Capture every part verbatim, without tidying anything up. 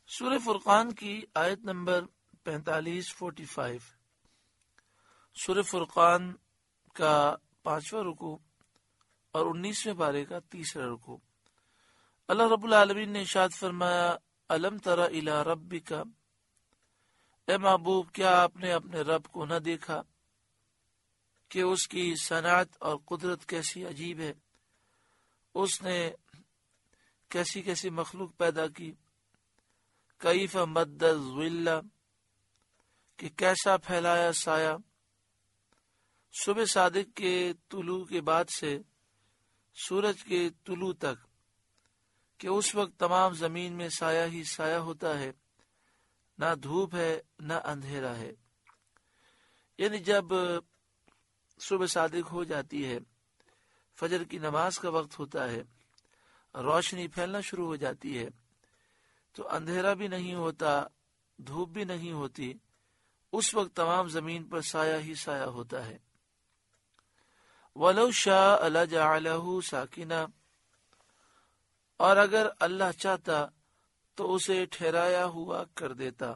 سورہ فرقان کی آیت نمبر پینتالیس فورٹی فائیو. سورہ فرقان کا پانچواں رکوع اور انیسویں پارے کا تیسرا رکوع. اللہ رب العالمین نے ارشاد فرمایا الم تر الی ربک، اے محبوب کیا آپ نے اپنے رب کو نہ دیکھا کہ اس کی صنعت اور قدرت کیسی عجیب ہے، اس نے کیسی کیسی مخلوق پیدا کی. کیف مد الظل، کہ کیسا پھیلایا سایہ. صبح صادق کے طلوع کے بعد سے سورج کے طلوع تک، کہ اس وقت تمام زمین میں سایہ ہی سایہ ہوتا ہے، نہ دھوپ ہے نہ اندھیرا ہے. یعنی جب صبح صادق ہو جاتی ہے، فجر کی نماز کا وقت ہوتا ہے، روشنی پھیلنا شروع ہو جاتی ہے، تو اندھیرا بھی نہیں ہوتا، دھوپ بھی نہیں ہوتی. اس وقت تمام زمین پر سایہ ہی سایہ ہوتا ہے. وَلَوْ شَاءَ لَجَعَلَهُ سَاكِنًا، اور اگر اللہ چاہتا تو اسے ٹھہرایا ہوا کر دیتا،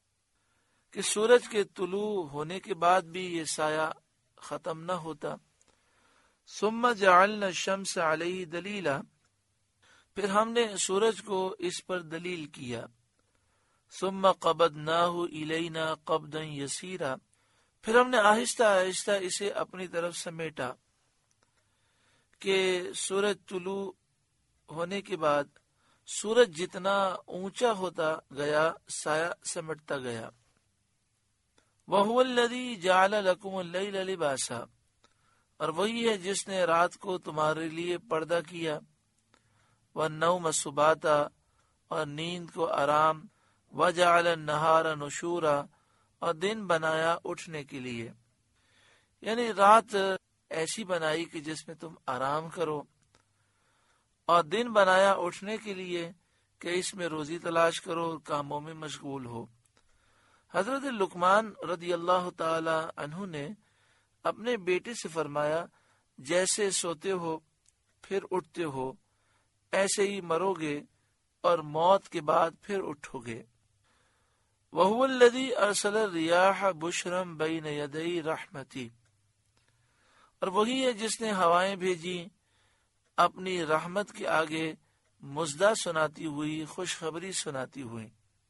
کہ سورج کے طلوع ہونے کے بعد بھی یہ سایہ ختم نہ ہوتا. ثُمَّ جَعَلْنَا الشَّمْسَ عَلَيْهِ دَلِيلًا، پھر ہم نے سورج کو اس پر دلیل کیا. ثم قبضناہ الینا قبضا یسیرا، پھر ہم نے آہستہ آہستہ اسے اپنی طرف سمیٹا، کہ سورج طلوع ہونے کے بعد سورج جتنا اونچا ہوتا گیا سایہ سمٹتا گیا. وَهُوَ الَّذِي جَعَلَ لَكُمُ اللَّيْلَ لِبَاسًا، اور وہی ہے جس نے رات کو تمہارے لیے پردہ کیا. وَالنَّوْمَ سُبَاتًا، اور نیند کو آرام. وَجَعَلَ النَّهَارَ نُشُورًا، اور دن بنایا اٹھنے کے لیے. یعنی رات ایسی بنائی کہ جس میں تم آرام کرو، اور دن بنایا اٹھنے کے لیے کہ اس میں روزی تلاش کرو اور کاموں میں مشغول ہو. حضرت لقمان رضی اللہ تعالی عنہ نے اپنے بیٹے سے فرمایا جیسے سوتے ہو پھر اٹھتے ہو ایسے ہی مرو گے اور موت کے بعد پھر اٹھو گے. وَهُوَ الَّذِي أَرْسَلَ الرِّيَاحَ بُشْرًا بَيْنَ يَدَيْ رَحْمَتِهِ، اور وہی ہے جس نے ہوائیں بھیجی اپنی رحمت کے آگے مژدہ سناتی ہوئی، خوشخبری سناتی ہوئی.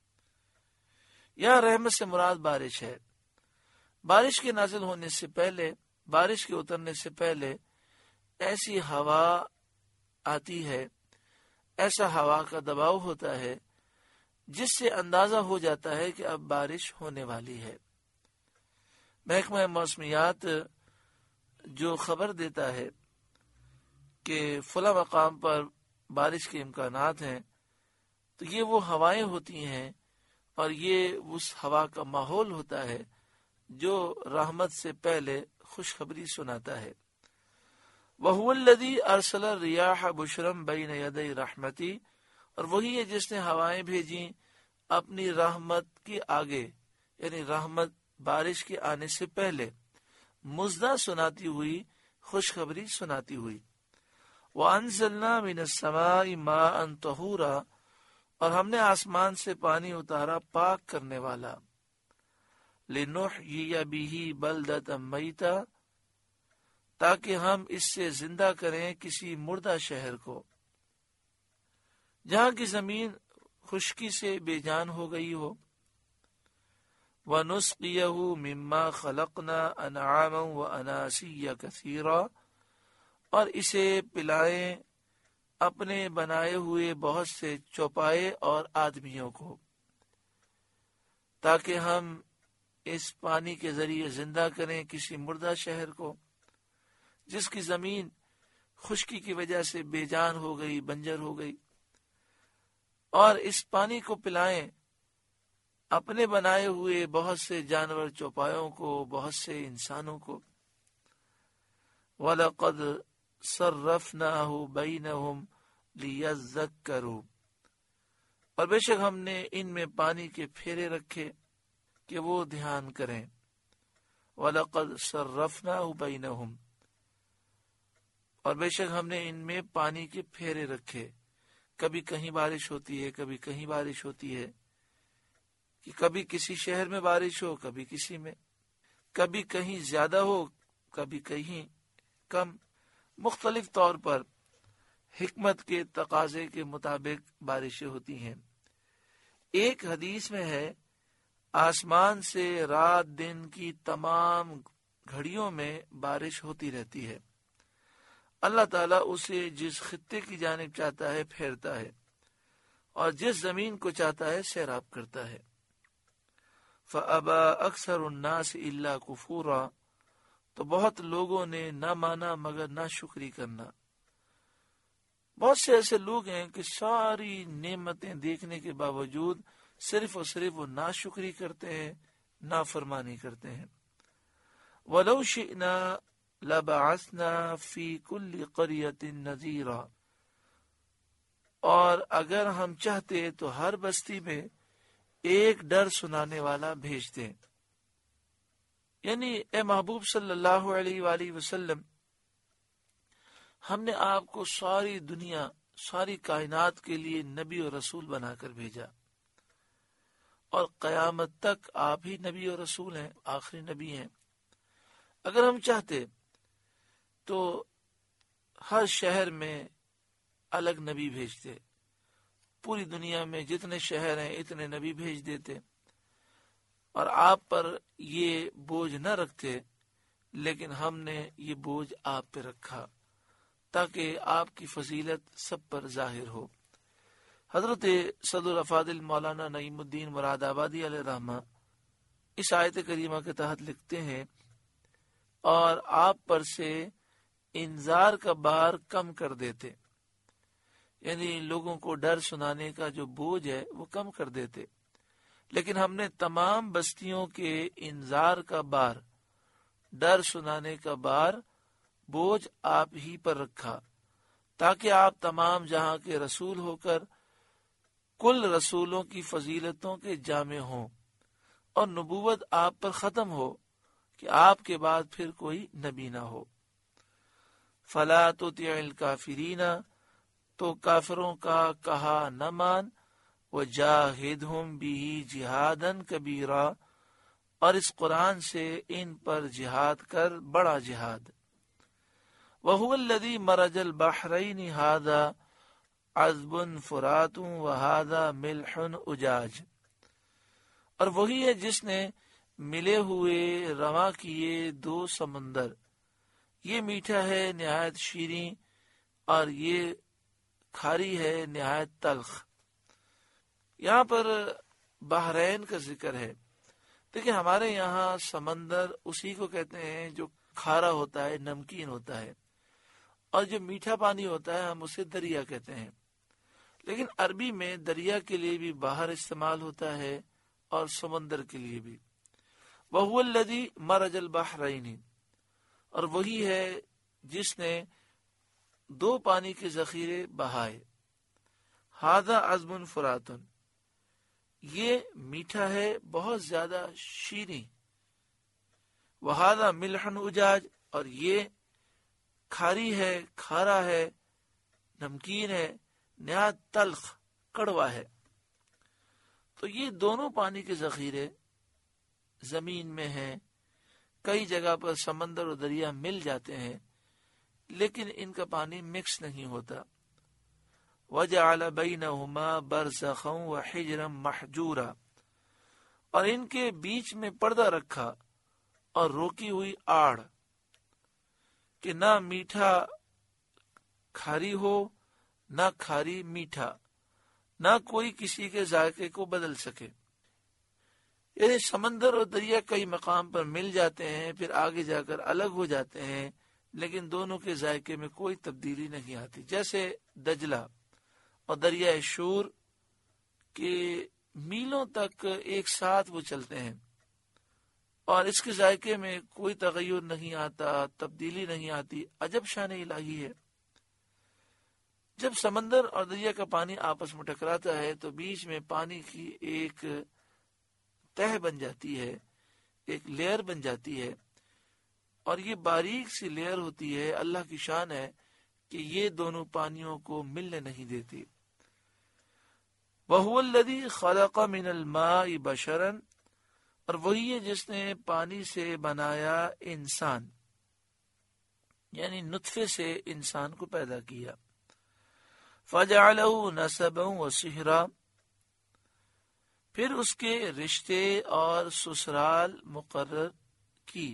یہاں رحمت سے مراد بارش ہے. بارش کے نازل ہونے سے پہلے، بارش کے اترنے سے پہلے ایسی ہوا آتی ہے، ایسا ہوا کا دباؤ ہوتا ہے جس سے اندازہ ہو جاتا ہے کہ اب بارش ہونے والی ہے. محکمہ موسمیات جو خبر دیتا ہے کہ فلاں مقام پر بارش کے امکانات ہیں، تو یہ وہ ہوائیں ہوتی ہیں اور یہ اس ہوا کا ماحول ہوتا ہے جو رحمت سے پہلے خوشخبری سناتا ہے. وَهُوَ الَّذِي أَرْسَلَ الرِّيَاحَ بُشْرًا بَيْنَ يَدَيْ رَحْمَتِهِ، اور وہی ہے جس نے ہوائیں بھیجی اپنی رحمت کے آگے، یعنی رحمت بارش کے آنے سے پہلے مژدہ سناتی ہوئی، خوشخبری سناتی ہوئی. وَأَنزَلْنَا مِنَ السَّمَاءِ مَاءً طَهُورًا، اور ہم نے آسمان سے پانی اتارا پاک کرنے والا. لِنُحْيِيَ بِهِ بَلْدَةً مَيْتًا، تاکہ ہم اس سے زندہ کریں کسی مردہ شہر کو جہاں کی زمین خشکی سے بے جان ہو گئی ہو. وَنُسْقِيَهُ مِمَّا خَلَقْنَا أَنْعَامًا وَأَنَاسِيَّ كَثِيرًا، اور اسے پلائیں اپنے بنائے ہوئے بہت سے چوپائے اور آدمیوں کو، تاکہ ہم اس پانی کے ذریعے زندہ کریں کسی مردہ شہر کو جس کی زمین خشکی کی وجہ سے بے جان ہو گئی، بنجر ہو گئی. اور اس پانی کو پلائیں اپنے بنائے ہوئے بہت سے جانور چوپایوں کو، بہت سے انسانوں کو. وَلَقَدْ صَرَّفْنَاهُ بَيْنَهُمْ لِيَذَّكَّرُوا، اور بے شک ہم نے ان میں پانی کے پھیرے رکھے کہ وہ دھیان کریں. وَلَقَدْ صَرَّفْنَاهُ بَيْنَهُمْ، اور بے شک ہم نے ان میں پانی کے پھیرے رکھے. کبھی کہیں بارش ہوتی ہے، کبھی کہیں بارش ہوتی ہے. کہ کبھی کسی شہر میں بارش ہو، کبھی کسی میں، کبھی کہیں زیادہ ہو، کبھی کہیں کم، مختلف طور پر حکمت کے تقاضے کے مطابق بارشیں ہوتی ہیں۔ ایک حدیث میں ہے آسمان سے رات دن کی تمام گھڑیوں میں بارش ہوتی رہتی ہے، اللہ تعالیٰ اسے جس خطے کی جانب چاہتا ہے پھیرتا ہے اور جس زمین کو چاہتا ہے سیراب کرتا ہے۔ فَأَبَى أَكْثَرُ النَّاسِ إِلَّا كُفُورًا، تو بہت لوگوں نے نہ مانا مگر نہ شکری کرنا۔ بہت سے ایسے لوگ ہیں کہ ساری نعمتیں دیکھنے کے باوجود صرف اور صرف وہ ناشکری کرتے ہیں، نافرمانی کرتے ہیں۔ وَلَوْ شِئْنَا لَبَعَثْنَا فِي كُلِّ قَرْيَةٍ نَذِيرًا، اور اگر ہم چاہتے تو ہر بستی میں ایک ڈر سنانے والا بھیجتے۔ یعنی اے محبوب صلی اللہ علیہ وآلہ وسلم، ہم نے آپ کو ساری دنیا، ساری کائنات کے لیے نبی اور رسول بنا کر بھیجا، اور قیامت تک آپ ہی نبی اور رسول ہیں، آخری نبی ہیں۔ اگر ہم چاہتے تو ہر شہر میں الگ نبی بھیجتے، پوری دنیا میں جتنے شہر ہیں اتنے نبی بھیج دیتے، اور آپ پر یہ بوجھ نہ رکھتے، لیکن ہم نے یہ بوجھ آپ پہ رکھا تاکہ آپ کی فضیلت سب پر ظاہر ہو۔ حضرت صدر افاضل مولانا نعیم الدین مراد آبادی علیہ رحمہ اس آیت کریمہ کے تحت لکھتے ہیں، اور آپ پر سے انذار کا بار کم کر دیتے، یعنی لوگوں کو ڈر سنانے کا جو بوجھ ہے وہ کم کر دیتے، لیکن ہم نے تمام بستیوں کے انذار کا بار، ڈر سنانے کا بار، بوجھ آپ ہی پر رکھا تاکہ آپ تمام جہاں کے رسول ہو کر کل رسولوں کی فضیلتوں کے جامع ہوں، اور نبوت آپ پر ختم ہو کہ آپ کے بعد پھر کوئی نبی نہ ہو۔ فَلَا تُطِعِ الْكَافِرِينَ، تو کافروں کا کہا نہ مان، وَجَاهِدْهُمْ بِهِ جِهَادًا كَبِيرًا، اور اس قرآن سے ان پر جہاد کر بڑا جہاد۔ وَهُوَ الَّذِي مَرَجَ الْبَحْرَيْنِ هَذَا عَذْبٌ فُرَاتٌ وَهَذَا مِلْحٌ أُجَاجٌ، اور وہی ہے جس نے ملے ہوئے رواں کیے دو سمندر، یہ میٹھا ہے نہایت شیریں، اور یہ کھاری ہے نہایت تلخ۔ یہاں پر بحرین کا ذکر ہے۔ دیکھیں ہمارے یہاں سمندر اسی کو کہتے ہیں جو کھارا ہوتا ہے، نمکین ہوتا ہے، اور جو میٹھا پانی ہوتا ہے ہم اسے دریا کہتے ہیں۔ لیکن عربی میں دریا کے لیے بھی بحر استعمال ہوتا ہے اور سمندر کے لیے بھی۔ وَهُوَ الَّذِي مَرَجَ الْبَحْرَيْنِ، اور وہی ہے جس نے دو پانی کے ذخیرے بہائے۔ ہذا عذب فرات، یہ میٹھا ہے بہت زیادہ شیریں۔ وہذا ملح اجاج، اور یہ کھاری ہے، کھارا ہے، نمکین ہے، نہایت تلخ، کڑوا ہے۔ تو یہ دونوں پانی کے ذخیرے زمین میں ہیں، کئی جگہ پر سمندر اور دریا مل جاتے ہیں لیکن ان کا پانی مکس نہیں ہوتا۔ وَجَعَلَ بَيْنَهُمَا بَرْزَخًا وَحِجْرًا مَحْجُورًا، اور ان کے بیچ میں پردہ رکھا اور روکی ہوئی آڑ، کہ نہ میٹھا کھاری ہو نہ کھاری میٹھا، نہ کوئی کسی کے ذائقے کو بدل سکے۔ یعنی سمندر اور دریا کئی مقام پر مل جاتے ہیں، پھر آگے جا کر الگ ہو جاتے ہیں، لیکن دونوں کے ذائقے میں کوئی تبدیلی نہیں آتی۔ جیسے دجلہ اور دریائے شور کے میلوں تک ایک ساتھ وہ چلتے ہیں اور اس کے ذائقے میں کوئی تغیر نہیں آتا، تبدیلی نہیں آتی۔ عجب شان الہی ہے۔ جب سمندر اور دریا کا پانی آپس میں ٹکراتا ہے تو بیچ میں پانی کی ایک تہ بن جاتی ہے، ایک لیئر بن جاتی ہے، اور یہ باریک سی لیئر ہوتی ہے۔ اللہ کی شان ہے کہ یہ دونوں پانیوں کو ملنے نہیں دیتی۔ وَهُوَ الَّذِي خَلَقَ مِنَ الْمَاءِ بَشَرًا، اور وہی ہے جس نے پانی سے بنایا انسان، یعنی نطفے سے انسان کو پیدا کیا. فَجَعَلَهُ نَسَبًا وَصِهْرًا، پھر اس کے رشتے اور سسرال مقرر کی.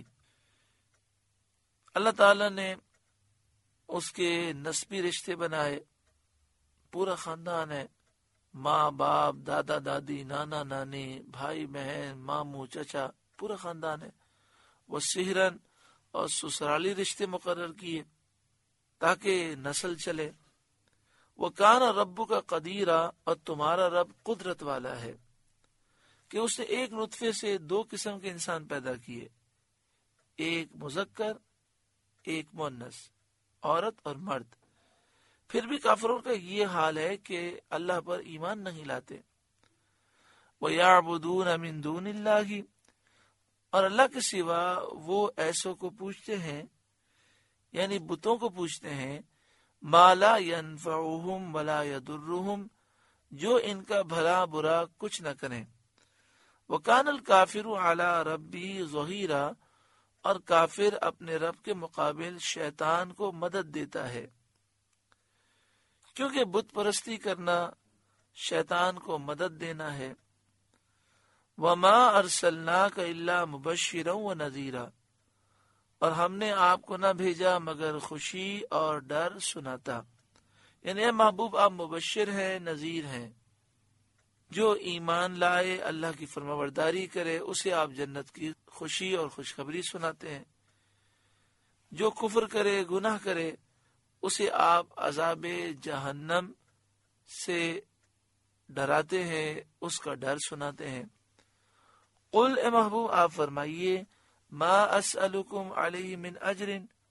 اللہ تعالی نے اس کے نسبی رشتے بنائے، پورا خاندان ہے، ماں باپ، دادا دادی، نانا نانی، بھائی بہن، ماموں چچا، پورا خاندان ہے. وہ سہرن اور سسرالی رشتے مقرر کیے تاکہ نسل چلے. وہ کان ربک کا قدیرہ، اور تمہارا رب قدرت والا ہے کہ اس نے ایک نطفے سے دو قسم کے انسان پیدا کیے، ایک مذکر ایک مؤنث، عورت اور مرد. پھر بھی کافروں کا یہ حال ہے کہ اللہ پر ایمان نہیں لاتے. وَيَعْبُدُونَ مِن دُونِ اللَّهِ، اور اللہ کے سوا وہ ایسوں کو پوچھتے ہیں، یعنی بتوں کو پوچھتے ہیں، مَا لَا يَنفَعُهُمْ وَلَا يَضُرُّهُمْ، جو ان کا بھلا برا کچھ نہ کریں. وَكَانَ الْكَافِرُ عَلَى رَبِّهِ ظَهِيرًا، اور کافر اپنے رب کے مقابل شیطان کو مدد دیتا ہے، کیونکہ بت پرستی کرنا شیطان کو مدد دینا ہے. وَمَا أَرْسَلْنَاكَ إِلَّا مُبَشِّرًا وَنَذِيرًا، اور ہم نے آپ کو نہ بھیجا مگر خوشی اور ڈر سناتا. یعنی اے محبوب آپ مبشر ہیں، نذیر ہیں. جو ایمان لائے، اللہ کی فرمانبرداری کرے، اسے آپ جنت کی خوشی اور خوشخبری سناتے ہیں. جو کفر کرے، گناہ کرے، اسے آپ عذاب جہنم سے ڈراتے ہیں، اس کا ڈر سناتے ہیں. قل، اے محبوب آپ فرمائیے، ما اسألکم علیہ من اجر،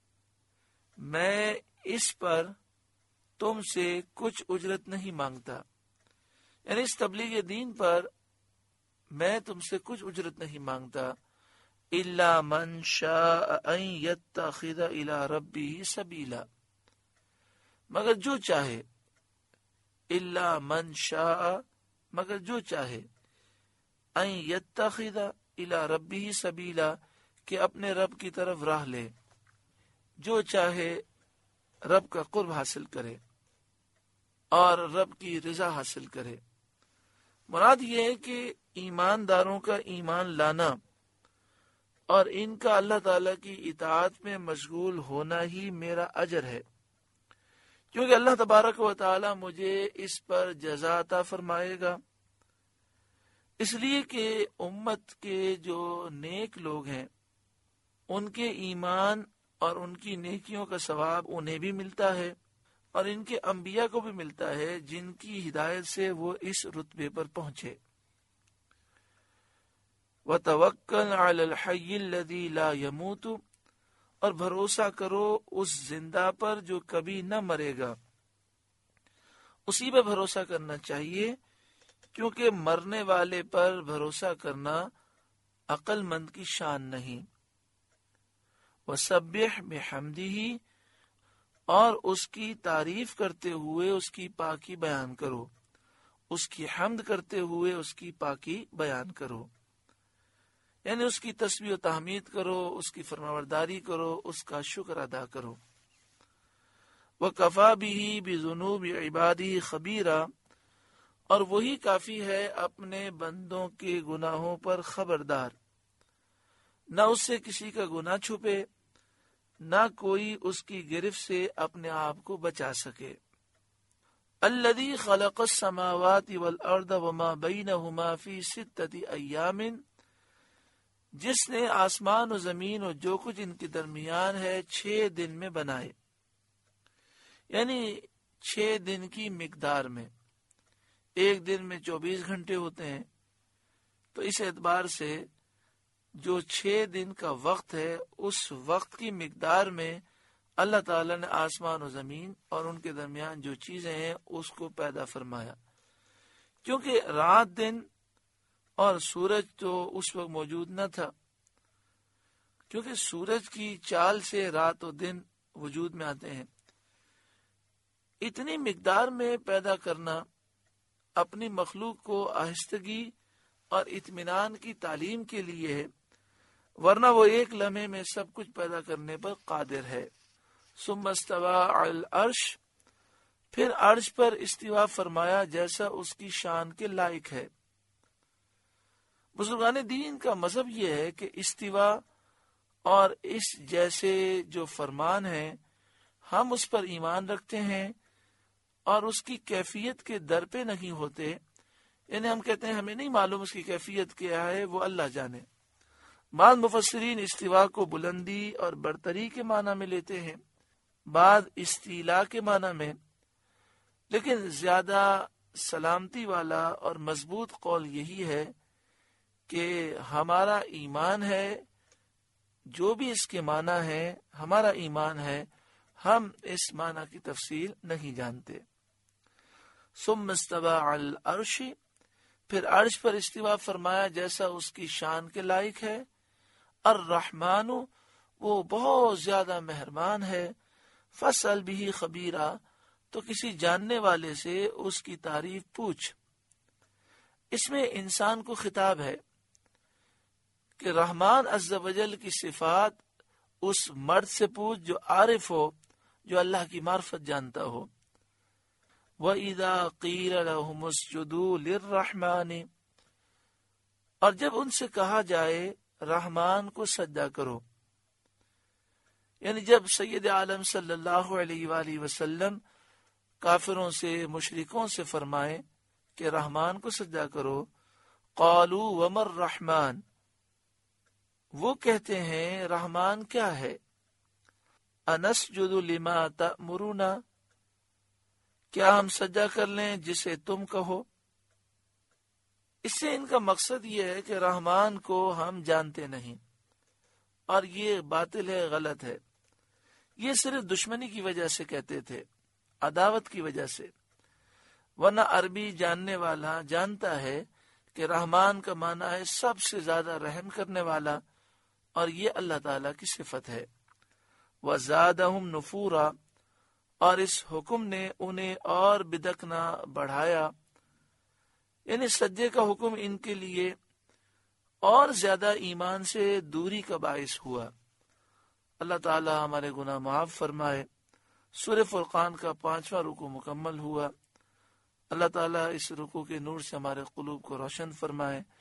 میں اس پر تم سے کچھ اجرت نہیں مانگتا، یعنی اس تبلیغ دین پر میں تم سے کچھ اجرت نہیں مانگتا. الا من شاء ان يتخذ الى ربه سبیلا، مگر جو چاہے، الا من شاء، مگر جو چاہے، ان يتخذ الى ربه سبیلا، کہ اپنے رب کی طرف راہ لے، جو چاہے رب کا قرب حاصل کرے اور رب کی رضا حاصل کرے. مراد یہ ہے کہ ایمانداروں کا ایمان لانا اور ان کا اللہ تعالی کی اطاعت میں مشغول ہونا ہی میرا اجر ہے، کیونکہ اللہ تبارک و تعالی مجھے اس پر جزا عطا فرمائے گا. اس لیے کہ امت کے جو نیک لوگ ہیں ان کے ایمان اور ان کی نیکیوں کا ثواب انہیں بھی ملتا ہے، اور ان کے انبیاء کو بھی ملتا ہے جن کی ہدایت سے وہ اس رتبے پر پہنچے. وَتَوَكَّلْ عَلَى الْحَيِّ الَّذِي لَا يَمُوتُ، اور بھروسہ کرو اس زندہ پر جو کبھی نہ مرے گا. اسی پہ بھروسہ کرنا چاہیے، کیونکہ مرنے والے پر بھروسہ کرنا عقل مند کی شان نہیں. وَسَبِّحْ بِحَمْدِهِ، اور اس کی تعریف کرتے ہوئے اس کی پاکی بیان کرو، اس کی حمد کرتے ہوئے اس کی پاکی بیان کرو، یعنی اس کی تسبیح و تحمید کرو، اس کی فرمانبرداری کرو، اس کا شکر ادا کرو. وَكَفَى بِهِ بِذُنُوبِ عِبَادِهِ خَبِيرًا، اور وہی کافی ہے اپنے بندوں کے گناہوں پر خبردار. نہ اس سے کسی کا گناہ چھپے، نہ کوئی اس کی گرفت سے اپنے آپ کو بچا سکے. الذی خلق السماوات والارض وما بینہما فی ستۃ ایام، جس نے آسمان و زمین اور جو کچھ ان کے درمیان ہے چھ دن میں بنائے، یعنی چھ دن کی مقدار میں. ایک دن میں چوبیس گھنٹے ہوتے ہیں، تو اس اعتبار سے جو چھ دن کا وقت ہے اس وقت کی مقدار میں اللہ تعالیٰ نے آسمان و زمین اور ان کے درمیان جو چیزیں ہیں اس کو پیدا فرمایا. کیونکہ رات دن اور سورج تو اس وقت موجود نہ تھا، کیونکہ سورج کی چال سے رات و دن وجود میں آتے ہیں. اتنی مقدار میں پیدا کرنا اپنی مخلوق کو آہستگی اور اطمینان کی تعلیم کے لیے ہے، ورنہ وہ ایک لمحے میں سب کچھ پیدا کرنے پر قادر ہے۔ ثم استوى علی العرش، پھر عرش پر استوا فرمایا جیسا اس کی شان کے لائق ہے۔ بزرگان دین کا مذہب یہ ہے کہ استوا اور اس جیسے جو فرمان ہیں ہم اس پر ایمان رکھتے ہیں اور اس کی کیفیت کے در پہ نہیں ہوتے، یعنی ہم کہتے ہیں ہمیں نہیں معلوم اس کی کیفیت کیا ہے، وہ اللہ جانے۔ بعض مفسرین استوا کو بلندی اور برتری کے معنی میں لیتے ہیں، بعض استیلا کے معنی میں، لیکن زیادہ سلامتی والا اور مضبوط قول یہی ہے کہ ہمارا ایمان ہے، جو بھی اس کے معنی ہے ہمارا ایمان ہے، ہم اس معنی کی تفصیل نہیں جانتے۔ ثم استوى علی العرش، پھر عرش پر استوا فرمایا جیسا اس کی شان کے لائق ہے۔ الرحمن، وہ بہت زیادہ مہربان ہے۔ فاسأل به خبیرا، تو کسی جاننے والے سے اس کی تعریف پوچھ۔ اس میں انسان کو خطاب ہے کہ رحمان عز و جل کی صفات اس مرد سے پوچھ جو عارف ہو، جو اللہ کی معرفت جانتا ہو۔ وَإِذَا قِيلَ لَهُمُ اسْجُدُوا لِلرَّحْمَنِ، اور جب ان سے کہا جائے رحمان کو سجدہ کرو، یعنی جب سید عالم صلی اللہ علیہ وآلہ وسلم کافروں سے مشرکوں سے فرمائیں کہ رحمان کو سجدہ کرو، قالوا وما الرحمن، وہ کہتے ہیں رحمان کیا ہے؟ انسجد لما تأمرنا، کیا ہم سجدہ کر لیں جسے تم کہو؟ اس سے ان کا مقصد یہ ہے کہ رحمان کو ہم جانتے نہیں، اور یہ باطل ہے، غلط ہے۔ یہ صرف دشمنی کی وجہ سے کہتے تھے، عداوت کی وجہ سے، ورنہ عربی جاننے والا جانتا ہے کہ رحمان کا معنی ہے سب سے زیادہ رحم کرنے والا، اور یہ اللہ تعالیٰ کی صفت ہے۔ وَزَادَهُمْ نُفُورًا، اور اس حکم نے انہیں اور بدکنا بڑھایا، یعنی سجدے کا حکم ان کے لیے اور زیادہ ایمان سے دوری کا باعث ہوا۔ اللہ تعالی ہمارے گناہ معاف فرمائے۔ سورہ فرقان کا پانچواں رکوع مکمل ہوا۔ اللہ تعالی اس رکوع کے نور سے ہمارے قلوب کو روشن فرمائے۔